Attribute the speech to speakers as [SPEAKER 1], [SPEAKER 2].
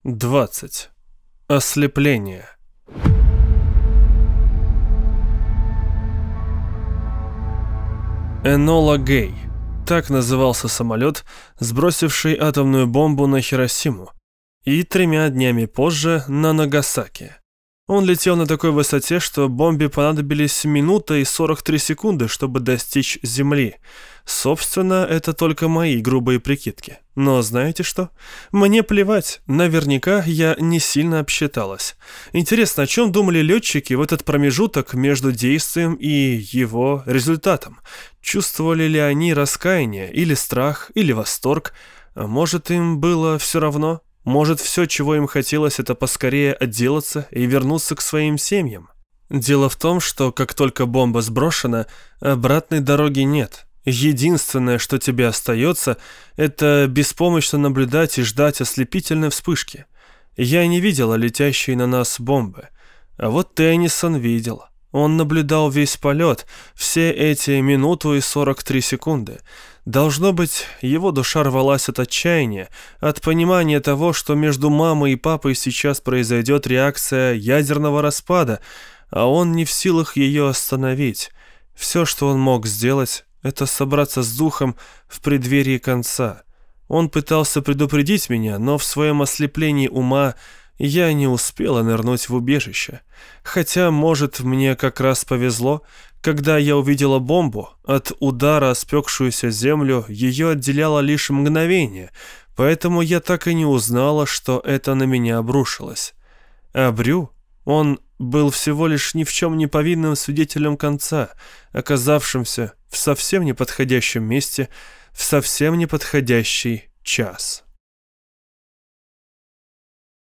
[SPEAKER 1] 20. Ослепление. Энола Гэй. Так назывался самолет, сбросивший атомную бомбу на Хиросиму, и 3 днями позже на Нагасаки. Он летел на такой высоте, что бомбе понадобились минута и 43 секунды, чтобы достичь Земли. Собственно, это только мои грубые прикидки. Но знаете что? Мне плевать. Наверняка я не сильно обсчиталась. Интересно, о чем думали летчики в этот промежуток между действием и его результатом? Чувствовали ли они раскаяние, или страх, или восторг? А может, им было все равно? Может, все, чего им хотелось, это поскорее отделаться и вернуться к своим семьям? Дело в том, что как только бомба сброшена, обратной дороги нет. Единственное, что тебе остается, это беспомощно наблюдать и ждать ослепительной вспышки. Я не видела летящие на нас бомбы. А вот Теннисон видел. Он наблюдал весь полет, все эти минуту и 43 секунды. Должно быть, его душа рвалась от отчаяния, от понимания того, что между мамой и папой сейчас произойдет реакция ядерного распада, а он не в силах ее остановить. Все, что он мог сделать, это собраться с духом в преддверии конца. Он пытался предупредить меня, но в своем ослеплении ума я не успела нырнуть в убежище. Хотя, может, мне как раз повезло. Когда я увидела бомбу, от удара о спекшуюся землю ее отделяло лишь мгновение, поэтому я так и не узнала, что это на меня обрушилось. А Брю, он был всего лишь ни в чем не повинным свидетелем конца, оказавшимся в совсем неподходящем месте в совсем неподходящий час.